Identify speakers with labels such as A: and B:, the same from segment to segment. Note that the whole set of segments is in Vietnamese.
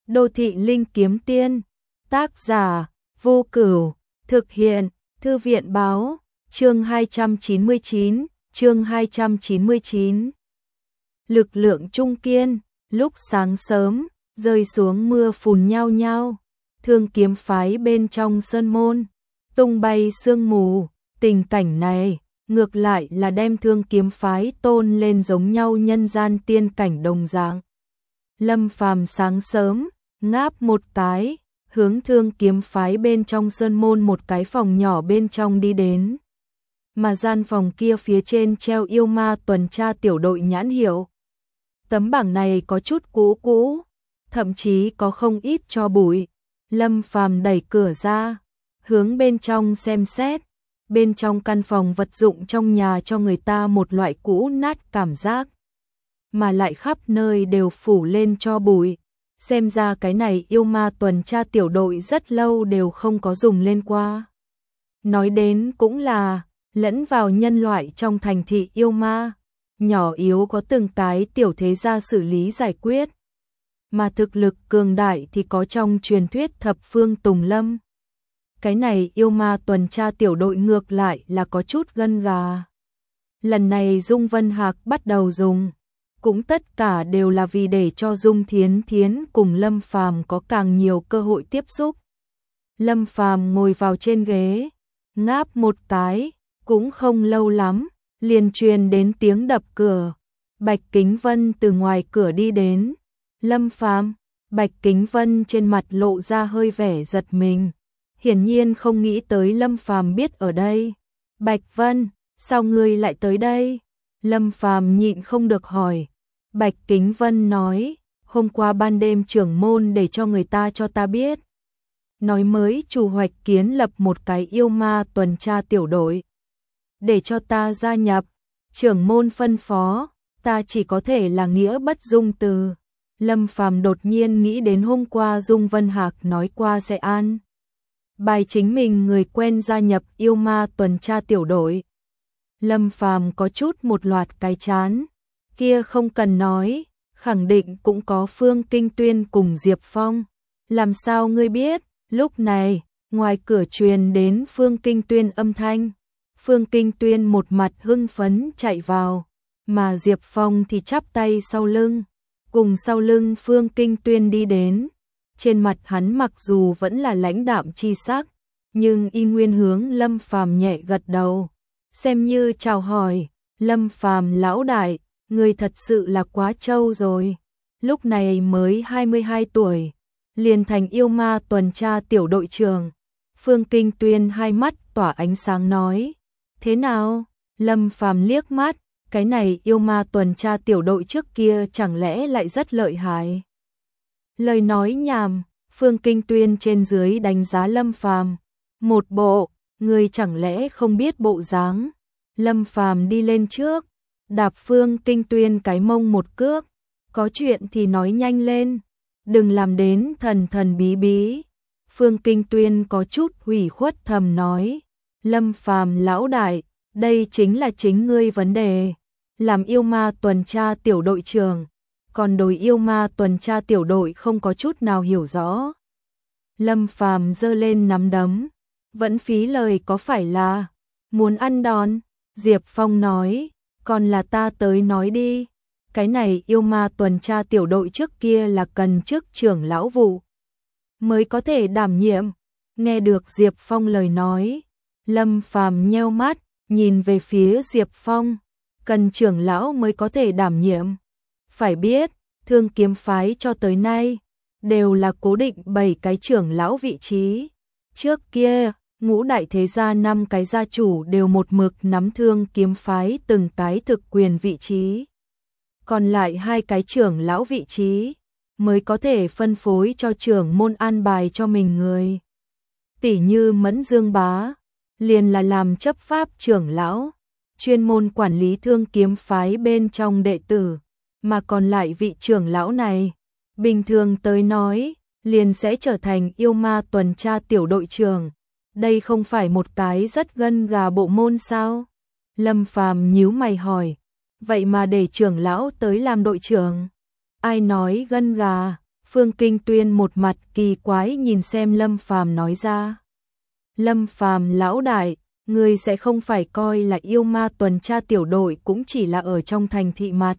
A: Đô thị linh kiếm tiên, tác giả, Vô Cửu, thực hiện, Thư viện báo, chương 299. Lực lượng trung kiên, lúc sáng sớm, rơi xuống mưa phùn nhao nhao, Thương Kiếm phái bên trong sơn môn, tung bay sương mù, tình cảnh này, ngược lại là đem Thương Kiếm phái tôn lên giống nhau nhân gian tiên cảnh đồng dạng. Lâm Phàm sáng sớm, ngáp một cái, hướng Thương Kiếm phái bên trong sơn môn một cái phòng nhỏ bên trong đi đến. Mà gian phòng kia phía trên treo yêu ma tuần tra tiểu đội nhãn hiệu. Tấm bảng này có chút cũ, thậm chí có không ít tro bụi. Lâm Phàm đẩy cửa ra, hướng bên trong xem xét. Bên trong căn phòng vật dụng trong nhà cho người ta một loại cũ nát cảm giác, mà lại khắp nơi đều phủ lên tro bụi. Xem ra cái này yêu ma tuần tra tiểu đội rất lâu đều không có dùng lên qua. Nói đến cũng là, lẫn vào nhân loại trong thành thị yêu ma, nhỏ yếu có từng cái tiểu thế gia xử lý giải quyết. Mà thực lực cường đại thì có trong truyền thuyết thập phương Tùng Lâm. Cái này yêu ma tuần tra tiểu đội ngược lại là có chút gân gà. Lần này Dung Vân Hạc bắt đầu dùng, cũng tất cả đều là vì để cho Dung Thiến Thiến cùng Lâm Phàm có càng nhiều cơ hội tiếp xúc. Lâm Phàm ngồi vào trên ghế, ngáp một cái, cũng không lâu lắm, liền truyền đến tiếng đập cửa. Bạch Kính Vân từ ngoài cửa đi đến. Lâm Phàm, Bạch Kính Vân trên mặt lộ ra hơi vẻ giật mình, hiển nhiên không nghĩ tới Lâm Phàm biết ở đây. Bạch Vân, sao ngươi lại tới đây? Lâm Phàm nhịn không được hỏi. Bạch Kính Vân nói, hôm qua ban đêm trưởng môn để cho người ta cho ta biết. Nói mới chủ hoạch kiến lập một cái yêu ma tuần tra tiểu đội. Để cho ta gia nhập, trưởng môn phân phó, ta chỉ có thể là nghĩa bất dung từ. Lâm Phàm đột nhiên nghĩ đến hôm qua Dung Vân Hạc nói qua sẽ an bài chính mình người quen gia nhập yêu ma tuần tra tiểu đội. Lâm Phàm có chút một loạt cái chán, kia không cần nói, khẳng định cũng có Phương Kinh Tuyên cùng Diệp Phong. Làm sao ngươi biết? Lúc này, ngoài cửa truyền đến Phương Kinh Tuyên âm thanh. Phương Kinh Tuyên một mặt hưng phấn chạy vào, mà Diệp Phong thì chắp tay sau lưng, cùng sau lưng Phương Kinh Tuyên đi đến. Trên mặt hắn mặc dù vẫn là lãnh đạm chi sắc, nhưng y nguyên hướng Lâm Phàm nhẹ gật đầu, xem như chào hỏi. Lâm Phàm lão đại, người thật sự là quá trâu rồi. Lúc này mới 22 tuổi, liền thành yêu ma tuần tra tiểu đội trưởng. Phương Kinh Tuyên hai mắt tỏa ánh sáng nói, thế nào? Lâm Phàm liếc mắt, cái này yêu ma tuần tra tiểu đội trước kia chẳng lẽ lại rất lợi hại? Lời nói nhảm, Phương Kinh Tuyên trên dưới đánh giá Lâm Phàm, một bộ, người chẳng lẽ không biết bộ dáng. Lâm Phàm đi lên trước, đạp Phương Kinh Tuyên cái mông một cước, có chuyện thì nói nhanh lên, đừng làm đến thần thần bí bí. Phương Kinh Tuyên có chút hủy khuất thầm nói, Lâm Phàm lão đại, đây chính là chính ngươi vấn đề, làm yêu ma tuần tra tiểu đội trưởng, còn đối yêu ma tuần tra tiểu đội không có chút nào hiểu rõ. Lâm Phàm giơ lên nắm đấm, vẫn phí lời có phải là muốn ăn đòn? Diệp Phong nói, còn là ta tới nói đi, cái này yêu ma tuần tra tiểu đội trước kia là cần chức trưởng lão vụ mới có thể đảm nhiệm. Nghe được Diệp Phong lời nói, Lâm Phàm nheo mắt, nhìn về phía Diệp Phong, cần trưởng lão mới có thể đảm nhiệm. Phải biết, Thương Kiếm phái cho tới nay đều là cố định 7 cái trưởng lão vị trí. Trước kia, ngũ đại thế gia 5 cái gia chủ đều một mực nắm Thương Kiếm phái từng cái thực quyền vị trí. Còn lại 2 cái trưởng lão vị trí mới có thể phân phối cho trưởng môn an bài cho mình người. Tỷ như Mẫn Dương Bá, liền là làm chấp pháp trưởng lão, chuyên môn quản lý Thương Kiếm phái bên trong đệ tử, mà còn lại vị trưởng lão này, bình thường tới nói, liền sẽ trở thành yêu ma tuần tra tiểu đội trưởng. Đây không phải một cái rất gân gà bộ môn sao? Lâm Phàm nhíu mày hỏi, vậy mà để trưởng lão tới làm đội trưởng? Ai nói gân gà? Phương Kinh Tuyên một mặt kỳ quái nhìn xem Lâm Phàm nói ra. Lâm Phàm lão đại, ngươi sẽ không phải coi là yêu ma tuần tra tiểu đội cũng chỉ là ở trong thành thị mặt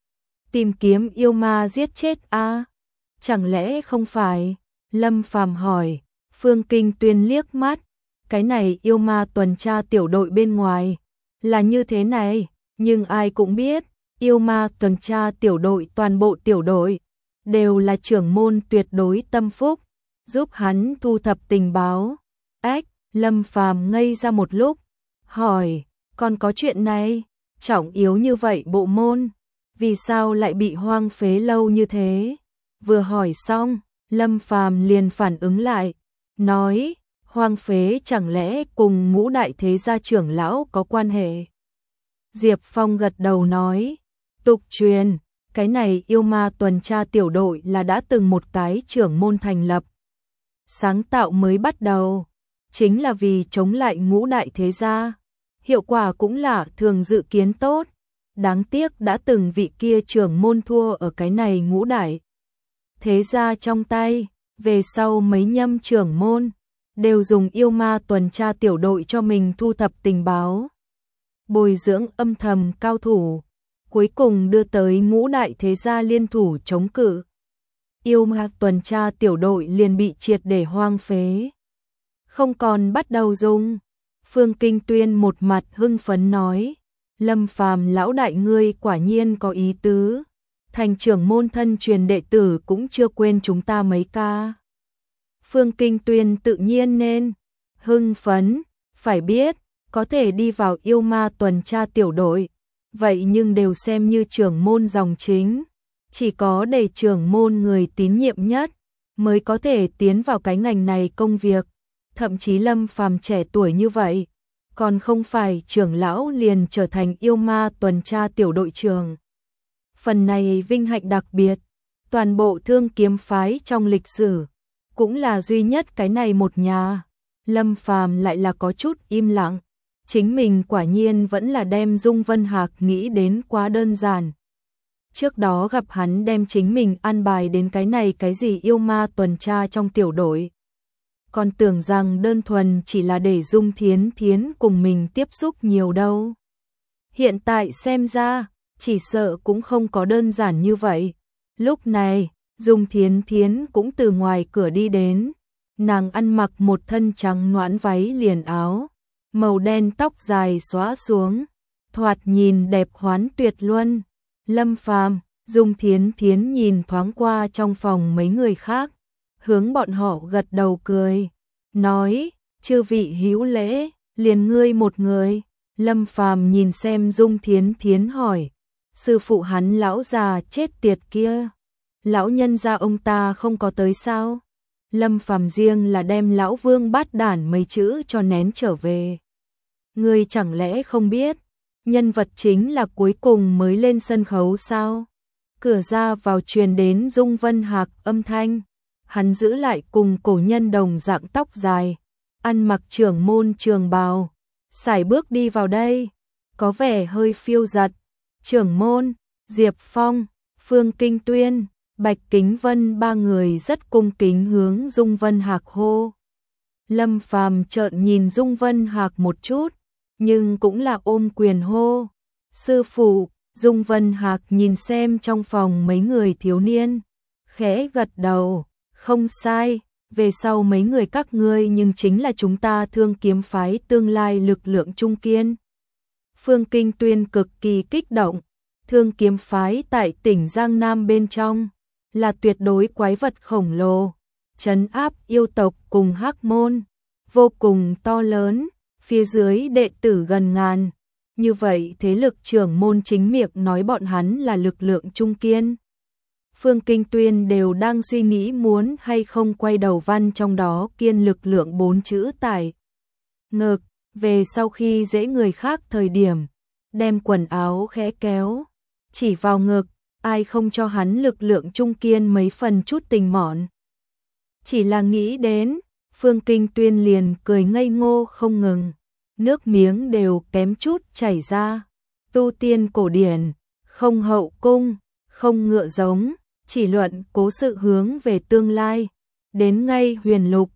A: tìm kiếm yêu ma giết chết a? Chẳng lẽ không phải? Lâm Phàm hỏi. Phương Kinh Tuyên liếc mắt, cái này yêu ma tuần tra tiểu đội bên ngoài là như thế này, nhưng ai cũng biết, yêu ma tuần tra tiểu đội toàn bộ tiểu đội đều là trưởng môn tuyệt đối tâm phúc, giúp hắn thu thập tình báo. Ách, Lâm Phàm ngây ra một lúc, hỏi, còn có chuyện này, trọng yếu như vậy bộ môn, vì sao lại bị hoang phế lâu như thế? Vừa hỏi xong, Lâm Phàm liền phản ứng lại, nói, hoang phế chẳng lẽ cùng Ngũ đại thế gia trưởng lão có quan hệ? Diệp Phong gật đầu nói, tục truyền, cái này yêu ma tuần tra tiểu đội là đã từng một cái trưởng môn thành lập. Sáng tạo mới bắt đầu, chính là vì chống lại Ngũ đại thế gia. Hiệu quả cũng là thường dự kiến tốt. Đáng tiếc đã từng vị kia trưởng môn thua ở cái này Ngũ đại thế gia trong tay. Về sau mấy nhâm trưởng môn đều dùng yêu ma tuần tra tiểu đội cho mình thu thập tình báo, bồi dưỡng âm thầm cao thủ, cuối cùng đưa tới Ngũ đại thế gia liên thủ chống cự. Yêu ma tuần tra tiểu đội liền bị triệt để hoang phế, không còn bắt đầu dùng. Phương Kinh Tuyên một mặt hưng phấn nói, Lâm Phàm lão đại ngươi quả nhiên có ý tứ, thành trưởng môn thân truyền đệ tử cũng chưa quên chúng ta mấy ca. Phương Kinh Tuyên tự nhiên nên hưng phấn, phải biết, có thể đi vào yêu ma tuần tra tiểu đội, vậy nhưng đều xem như trưởng môn dòng chính, chỉ có để trưởng môn người tín nhiệm nhất mới có thể tiến vào cái ngành này công việc, thậm chí Lâm Phàm trẻ tuổi như vậy, còn không phải trưởng lão liền trở thành yêu ma tuần tra tiểu đội trưởng. Phần này vinh hạnh đặc biệt, toàn bộ Thương Kiếm phái trong lịch sử cũng là duy nhất cái này một nhà. Lâm Phàm lại là có chút im lặng, chính mình quả nhiên vẫn là đem Dung Vân Hạc nghĩ đến quá đơn giản. Trước đó gặp hắn đem chính mình an bài đến cái này cái gì yêu ma tuần tra trong tiểu đội, còn tưởng rằng đơn thuần chỉ là để Dung Thiến Thiến cùng mình tiếp xúc nhiều đâu. Hiện tại xem ra, chỉ sợ cũng không có đơn giản như vậy. Lúc này, Dung Thiến Thiến cũng từ ngoài cửa đi đến. Nàng ăn mặc một thân trắng noãn váy liền áo, màu đen tóc dài xõa xuống, thoạt nhìn đẹp hoán tuyệt luân. Lâm Phàm, Dung Thiến Thiến nhìn thoáng qua trong phòng mấy người khác, hướng bọn họ gật đầu cười, nói, chư vị hữu lễ, liền ngươi một người. Lâm Phàm nhìn xem Dung Thiến Thiến hỏi, sư phụ hắn lão già chết tiệt kia, lão nhân gia ông ta không có tới sao? Lâm Phàm riêng là đem lão Vương bát đản mấy chữ cho nén trở về. Ngươi chẳng lẽ không biết, nhân vật chính là cuối cùng mới lên sân khấu sao? Cửa ra vào truyền đến Dung Vân Hạc âm thanh, hắn giữ lại cùng cổ nhân đồng dạng tóc dài, ăn mặc trưởng môn trường bào, sải bước đi vào đây, có vẻ hơi phiêu dật. Trưởng môn, Diệp Phong, Phương Kinh Tuyên, Bạch Kính Vân ba người rất cung kính hướng Dung Vân Hạc hô. Lâm Phàm trợn nhìn Dung Vân Hạc một chút, nhưng cũng là ôm quyền hô. Sư phụ, Dung Vân Hạc nhìn xem trong phòng mấy người thiếu niên, khẽ gật đầu, không sai, về sau mấy người các ngươi nhưng chính là chúng ta Thương Kiếm phái tương lai lực lượng trung kiên. Phương Kinh Tuyên cực kỳ kích động, Thương Kiếm phái tại tỉnh Giang Nam bên trong là tuyệt đối quái vật khổng lồ, trấn áp yêu tộc cùng Hắc môn, vô cùng to lớn, phía dưới đệ tử gần ngàn. Như vậy thế lực trưởng môn chính miệng nói bọn hắn là lực lượng trung kiên. Phương Kinh Tuyên đều đang suy nghĩ muốn hay không quay đầu văn trong đó kiên lực lượng 4 chữ tải ngực, về sau khi dễ người khác thời điểm, đem quần áo khẽ kéo, chỉ vào ngực, ai không cho hắn lực lượng trung kiên mấy phần chút tình mọn. Chỉ là nghĩ đến, Phương Kinh Tuyên liền cười ngây ngô không ngừng, nước miếng đều kém chút chảy ra. Tu tiên cổ điển, không hậu cung, không ngựa giống, chỉ luận cố sự hướng về tương lai. Đến ngay huyền lục,